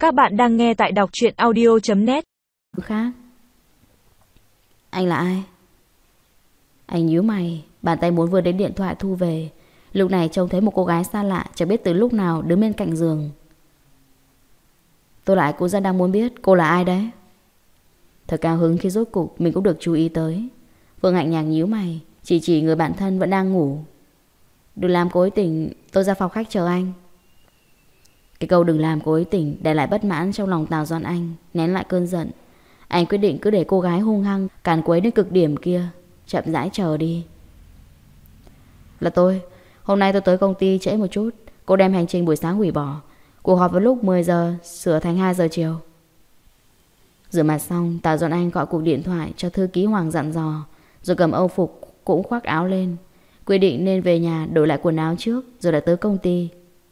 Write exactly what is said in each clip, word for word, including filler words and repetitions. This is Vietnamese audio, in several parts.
Các bạn đang nghe tại đọc truyện audio chấm net. Khác. Anh là ai? Anh nhíu mày, bàn tay muốn vừa đến điện thoại thu về. Lúc này trông thấy một cô gái xa lạ, chẳng biết từ lúc nào đứng bên cạnh giường. Tôi lại cũng rất đang muốn biết cô là ai đấy. Thật cao hứng khi rốt cục mình cũng được chú ý tới. Phương Hạnh nhạc nhíu mày, chỉ chỉ người bạn thân vẫn đang ngủ. Đừng làm cô ấy tỉnh, tôi ra phòng khách chờ anh. Cái câu đừng làm cô ấy tỉnh để lại bất mãn trong lòng Tào Doan Anh, nén lại cơn giận. Anh quyết định cứ để cô gái hung hăng càn quấy đến cực điểm kia, chậm rãi chờ đi. Là tôi, hôm nay tôi tới công ty trễ một chút. Cô đem hành trình buổi sáng hủy bỏ. Cuộc họp vào lúc mười giờ sửa thành hai giờ chiều. Rửa mặt xong, Tào Doan Anh gọi cuộc điện thoại cho thư ký Hoàng dặn dò, rồi cầm âu phục cũng khoác áo lên, quyết định nên về nhà đổi lại quần áo trước rồi đã tới công ty.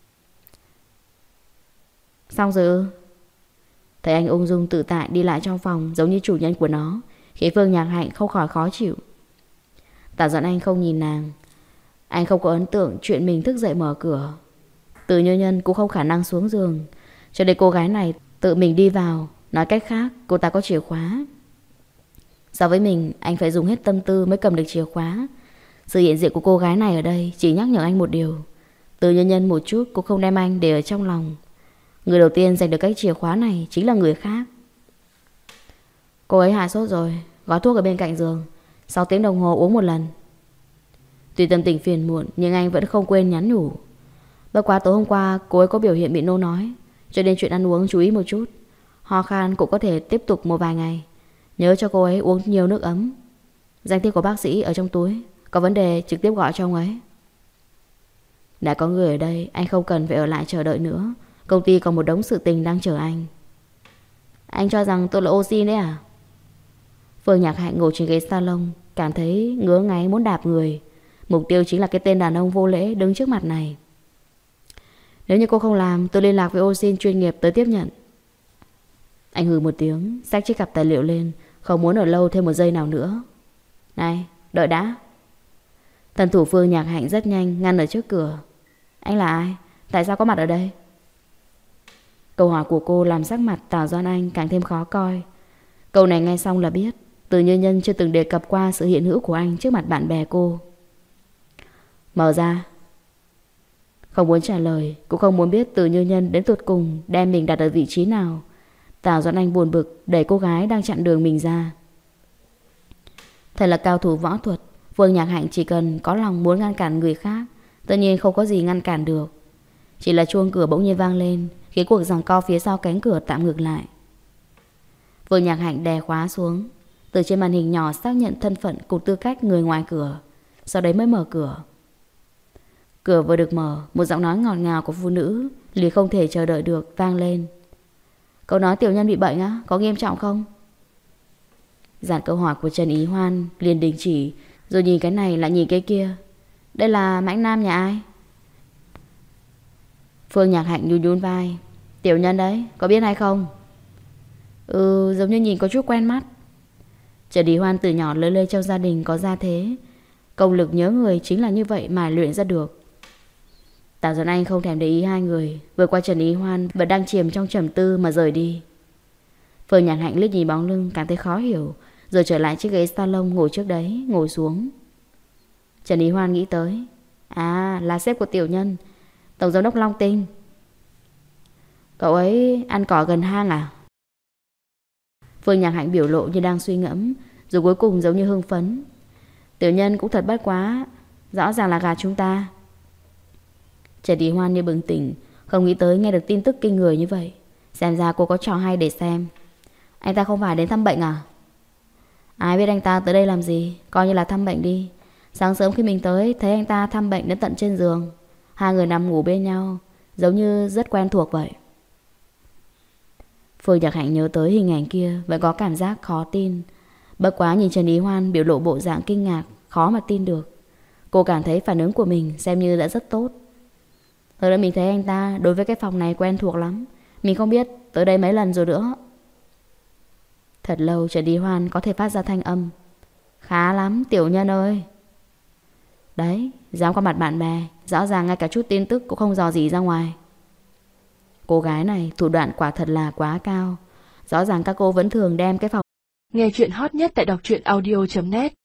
Xong rồi ư? Thấy anh ung dung tự tại đi lại trong phòng giống như chủ nhân của nó, khiến Phương Nhạc Hạnh không khỏi khó chịu. Tào Doan Anh không nhìn nàng. Anh không có ấn tượng chuyện mình thức dậy mở cửa. Từ Như Nhân cũng không khả năng xuống giường, cho nên cô gái này tự mình đi vào. Nói cách khác, cô ta có chìa khóa. So với mình, anh phải dùng hết tâm tư mới cầm được chìa khóa. Sự hiện diện của cô gái này ở đây chỉ nhắc nhở anh một điều: Từ Như Nhân một chút cũng không đem anh để ở trong lòng. Người đầu tiên giành được cái chìa khóa này chính là người khác. Cô ấy hạ sốt rồi, gói thuốc ở bên cạnh giường, sáu tiếng đồng hồ uống một lần. Tuy tâm tình phiền muộn, nhưng anh vẫn không quên nhắn nhủ. Bất quá tối hôm qua cô ấy có biểu hiện bị nôn nói, cho nên chuyện ăn uống chú ý một chút. Ho khan cũng có thể tiếp tục một vài ngày. Nhớ cho cô ấy uống nhiều nước ấm. Danh thiếp của bác sĩ ở trong túi, có vấn đề trực tiếp gọi cho ông ấy. Đã có người ở đây, anh không cần phải ở lại chờ đợi nữa. Công ty còn một đống sự tình đang chờ anh. Anh cho rằng tôi là ô xin đấy à? Phương Nhạc Hạnh ngồi trên ghế salon, cảm thấy ngứa ngáy muốn đạp người. Mục tiêu chính là cái tên đàn ông vô lễ đứng trước mặt này. Nếu như cô không làm, tôi liên lạc với ô xin chuyên nghiệp tới tiếp nhận. Anh hừ một tiếng, xách chiếc cặp tài liệu lên, không muốn ở lâu thêm một giây nào nữa. Này, đợi đã. Thần thủ Phương Nhạc Hạnh rất nhanh ngăn ở trước cửa. Anh là ai? Tại sao có mặt ở đây? Câu hỏi của cô làm sắc mặt Tào Doan Anh càng thêm khó coi. Câu này nghe xong là biết Từ Như Nhân chưa từng đề cập qua sự hiện hữu của anh trước mặt bạn bè cô. Mở ra. Không muốn trả lời, cũng không muốn biết Từ Như Nhân đến tột cùng đem mình đặt ở vị trí nào. Tào Doan Anh buồn bực đẩy cô gái đang chặn đường mình ra. Thật là cao thủ võ thuật, Phương Nhạc Hạnh chỉ cần có lòng muốn ngăn cản người khác, tất nhiên không có gì ngăn cản được. Chỉ là chuông cửa bỗng nhiên vang lên, khiến cuộc giằng co phía sau cánh cửa tạm ngược lại. Phương Nhạc Hạnh đè khóa xuống, từ trên màn hình nhỏ xác nhận thân phận cùng tư cách người ngoài cửa, sau đấy mới mở cửa. Cửa vừa được mở, một giọng nói ngọt ngào của phụ nữ liền không thể chờ đợi được vang lên. Cậu nói tiểu nhân bị bệnh á, có nghiêm trọng không? Dàn câu hỏi của Trần Ý Hoan liền đình chỉ, rồi nhìn cái này lại nhìn cái kia. Đây là mãnh nam nhà ai? Phương Nhạc Hạnh nhún nhún vai. Tiểu nhân đấy, có biết hay không? Ừ, giống như nhìn có chút quen mắt. Trần Ý Hoan từ nhỏ lớn lên trong gia đình có gia thế, công lực nhớ người chính là như vậy mà luyện ra được. Tào Doan Anh không thèm để ý hai người, vừa qua Trần Ý Hoan vẫn đang chìm trong trầm tư mà rời đi. Phương Nhạc Hạnh liếc nhìn bóng lưng cảm thấy khó hiểu, rồi trở lại chiếc ghế salon ngồi trước đấy, ngồi xuống. Trần Ý Hoan nghĩ tới, à, là sếp của tiểu nhân, tổng giám đốc Long Tinh. Cậu ấy ăn cỏ gần hang à? Phương Nhạc Hạnh biểu lộ như đang suy ngẫm, rồi cuối cùng giống như hưng phấn. Tiểu nhân cũng thật bất quá, rõ ràng là gạt chúng ta. Trần Ý Hoan như bừng tỉnh, không nghĩ tới nghe được tin tức kinh người như vậy. Xem ra cô có trò hay để xem. Anh ta không phải đến thăm bệnh à? Ai biết anh ta tới đây làm gì, coi như là thăm bệnh đi. Sáng sớm khi mình tới, thấy anh ta thăm bệnh đến tận trên giường. Hai người nằm ngủ bên nhau, giống như rất quen thuộc vậy. Phương Nhạc Hạnh nhớ tới hình ảnh kia, vẫn có cảm giác khó tin. Bất quá nhìn Trần Ý Hoan biểu lộ bộ dạng kinh ngạc, khó mà tin được. Cô cảm thấy phản ứng của mình xem như đã rất tốt. Hơn nữa mình thấy anh ta đối với cái phòng này quen thuộc lắm. Mình không biết tới đây mấy lần rồi nữa. Thật lâu Trần Ý Hoan có thể phát ra thanh âm. Khá lắm tiểu nhân ơi. Đấy, dám qua mặt bạn bè, rõ ràng ngay cả chút tin tức cũng không dò gì ra ngoài. Cô gái này thủ đoạn quả thật là quá cao. Rõ ràng các cô vẫn thường đem cái phòng. Nghe chuyện hot nhất tại đọc truyện audio chấm net